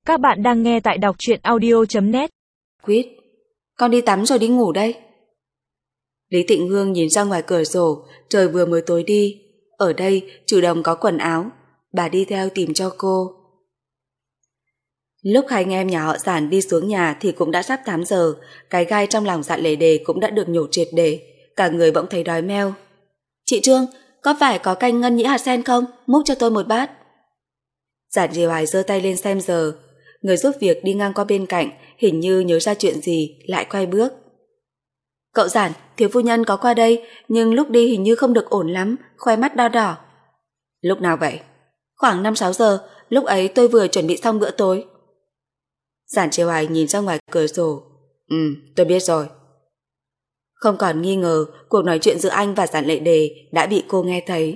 Các bạn đang nghe tại đọc truyện audio.net. Quýt, con đi tắm rồi đi ngủ đây. Lý Tịnh Hương nhìn ra ngoài cửa sổ, trời vừa mới tối đi. Ở đây Trừ Đồng có quần áo, bà đi theo tìm cho cô. Lúc hai anh em nhà họ Giản đi xuống nhà thì cũng đã sắp 8 giờ, cái gai trong lòng Dạn Lề Đề cũng đã được nhổ triệt để, cả người bỗng thấy đói meo. Chị Trương, có phải có canh ngân nhĩ hạt sen không? Múc cho tôi một bát. Giản Trì Hoài giơ tay lên xem giờ, người giúp việc đi ngang qua bên cạnh, hình như nhớ ra chuyện gì, lại quay bước. Cậu Giản, thiếu phu nhân có qua đây, nhưng lúc đi hình như không được ổn lắm, khoe mắt đo đỏ. Lúc nào vậy? Khoảng 5-6 giờ, lúc ấy tôi vừa chuẩn bị xong bữa tối. Giản Trì Hoài nhìn ra ngoài cửa sổ. Tôi biết rồi. Không còn nghi ngờ, cuộc nói chuyện giữa anh và Dạn Lệ Đề đã bị cô nghe thấy.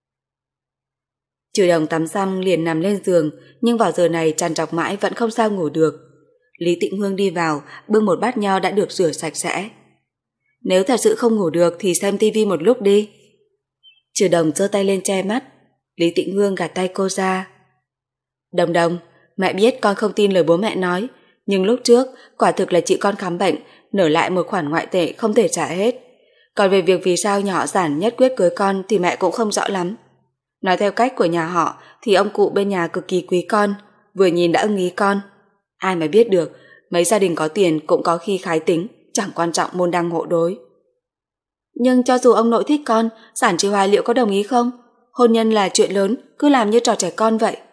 Trừ Đồng tắm xong liền nằm lên giường, nhưng vào giờ này trằn trọc mãi vẫn không sao ngủ được. Lý Tịnh Hương đi vào, bưng một bát nho đã được rửa sạch sẽ. Nếu thật sự không ngủ được thì xem tivi một lúc đi. Trừ Đồng giơ tay lên che mắt. Lý Tịnh Hương gạt tay cô ra. Đồng Đồng, mẹ biết con không tin lời bố mẹ nói, nhưng lúc trước quả thực là chị con khám bệnh, nở lại một khoản ngoại tệ không thể trả hết. Còn về việc vì sao nhà họ Giản nhất quyết cưới con thì mẹ cũng không rõ lắm. Nói theo cách của nhà họ thì ông cụ bên nhà cực kỳ quý con, vừa nhìn đã ưng ý con. Ai mà biết được, mấy gia đình có tiền cũng có khi khái tính, chẳng quan trọng môn đăng hộ đối. Nhưng cho dù ông nội thích con, Giản Trì Hoài liệu có đồng ý không? Hôn nhân là chuyện lớn, cứ làm như trò trẻ con vậy.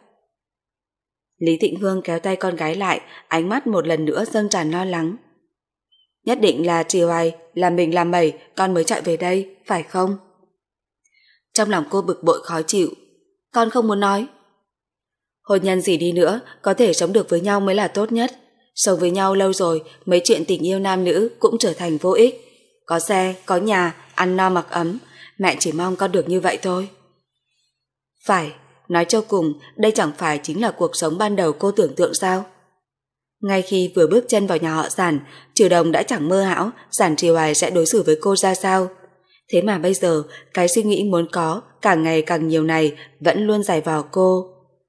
Lý Tịnh Hương kéo tay con gái lại, ánh mắt một lần nữa dâng tràn lo lắng. Nhất định là Trì Hoài làm mình làm mẩy con mới chạy về đây, phải không? Trong lòng cô bực bội khó chịu. Con không muốn nói. Hôn nhân gì đi nữa, có thể sống được với nhau mới là tốt nhất. Sống với nhau lâu rồi, mấy chuyện tình yêu nam nữ cũng trở thành vô ích. Có xe, có nhà, ăn no mặc ấm, mẹ chỉ mong con được như vậy thôi. Phải, nói cho cùng, đây chẳng phải chính là cuộc sống ban đầu cô tưởng tượng sao? Ngay khi vừa bước chân vào nhà họ Giản, Trừ Đồng đã chẳng mơ hão Giản Trì Hoài sẽ đối xử với cô ra sao. Thế mà bây giờ, cái suy nghĩ muốn có càng ngày càng nhiều này vẫn luôn dày vào cô.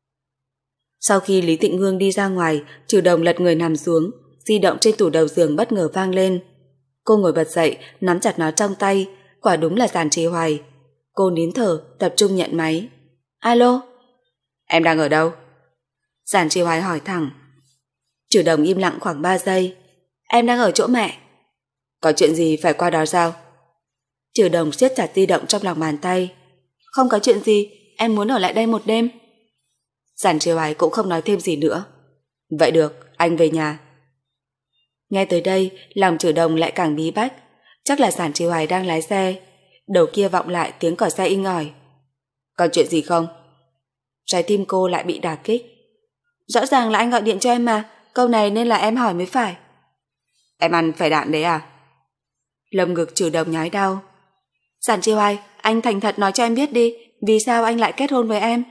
Sau khi Lý Tịnh Hương đi ra ngoài, Trừ Đồng lật người nằm xuống, di động trên tủ đầu giường bất ngờ vang lên. Cô ngồi bật dậy, nắm chặt nó trong tay, quả đúng là Giản Trì Hoài. Cô nín thở, tập trung nhận máy. Alo? Em đang ở đâu? Giản Trì Hoài hỏi thẳng. Trừ Đồng im lặng khoảng 3 giây. Em đang ở chỗ mẹ. Có chuyện gì phải qua đó sao? Trừ Đồng siết chặt di động trong lòng bàn tay. Không có chuyện gì, em muốn ở lại đây một đêm. Giản Trì Hoài cũng không nói thêm gì nữa. Vậy được, anh về nhà. Nghe tới đây, lòng Trừ Đồng lại càng bí bách. Chắc là Giản Trì Hoài đang lái xe. Đầu kia vọng lại tiếng còi xe inh ỏi. Còn chuyện gì không? Trái tim cô lại bị đả kích. Rõ ràng là anh gọi điện cho em mà, câu này nên là em hỏi mới phải. Em ăn phải đạn đấy à? Lồng ngực Trừ Đồng nhói đau. Giản Trì Hoài, anh thành thật nói cho em biết đi, vì sao anh lại kết hôn với em?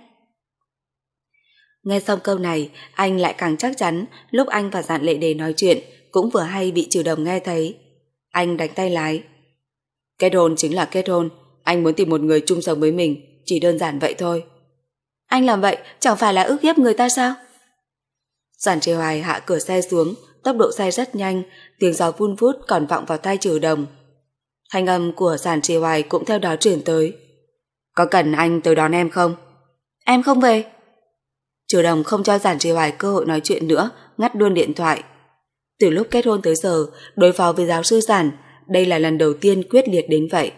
Nghe xong câu này, anh lại càng chắc chắn lúc anh và Dạn Lệ Đề nói chuyện cũng vừa hay bị Trừ Đồng nghe thấy. Anh đánh tay lái. Kết hôn chính là kết hôn, anh muốn tìm một người chung sống với mình, chỉ đơn giản vậy thôi. Anh làm vậy chẳng phải là ức hiếp người ta sao? Giản Trì Hoài hạ cửa xe xuống, tốc độ xe rất nhanh, tiếng gió vun vút còn vọng vào tai Trừ Đồng. Thanh âm của Giản Trì Hoài cũng theo đó truyền tới. Có cần anh tới đón em không? Em không về. Trừ Đồng không cho Giản Trì Hoài cơ hội nói chuyện nữa, ngắt luôn điện thoại. Từ lúc kết hôn tới giờ, đối phó với giáo sư Giản, đây là lần đầu tiên quyết liệt đến vậy.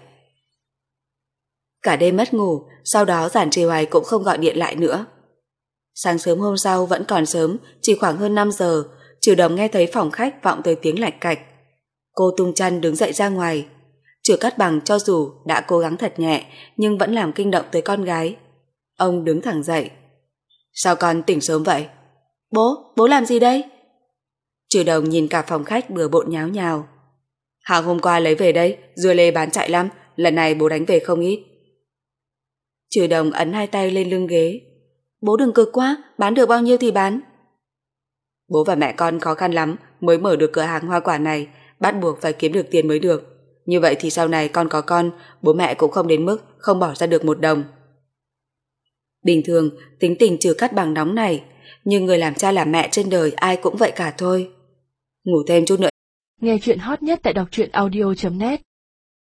Cả đêm mất ngủ, sau đó Giản Trì Hoài cũng không gọi điện lại nữa. Sáng sớm hôm sau vẫn còn sớm, chỉ khoảng hơn 5 giờ, Trừ Đồng nghe thấy phòng khách vọng tới tiếng lạch cạch. Cô tung chăn đứng dậy ra ngoài. Trừ Cát Bằng cho dù đã cố gắng thật nhẹ, nhưng vẫn làm kinh động tới con gái. Ông đứng thẳng dậy. Sao con tỉnh sớm vậy? Bố làm gì đây? Trừ Đồng nhìn cả phòng khách bừa bộn nháo nhào. Hàng hôm qua lấy về đây, dưa lê bán chạy lắm, lần này bố đánh về không ít. Trừ Đồng ấn hai tay lên lưng ghế. Bố đừng cực quá, bán được bao nhiêu thì bán. Bố và mẹ con khó khăn lắm mới mở được cửa hàng hoa quả này, bắt buộc phải kiếm được tiền mới được. Như vậy thì sau này con có con, bố mẹ cũng không đến mức không bỏ ra được một đồng. Bình thường, tính tình Trừ Cát Bằng nóng này, nhưng người làm cha làm mẹ trên đời ai cũng vậy cả thôi. Ngủ thêm chút nữa. Nghe chuyện hot nhất tại đọc truyện audio.net